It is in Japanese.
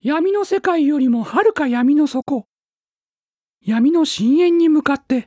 闇の世界よりもはるか闇の底、闇の深淵に向かって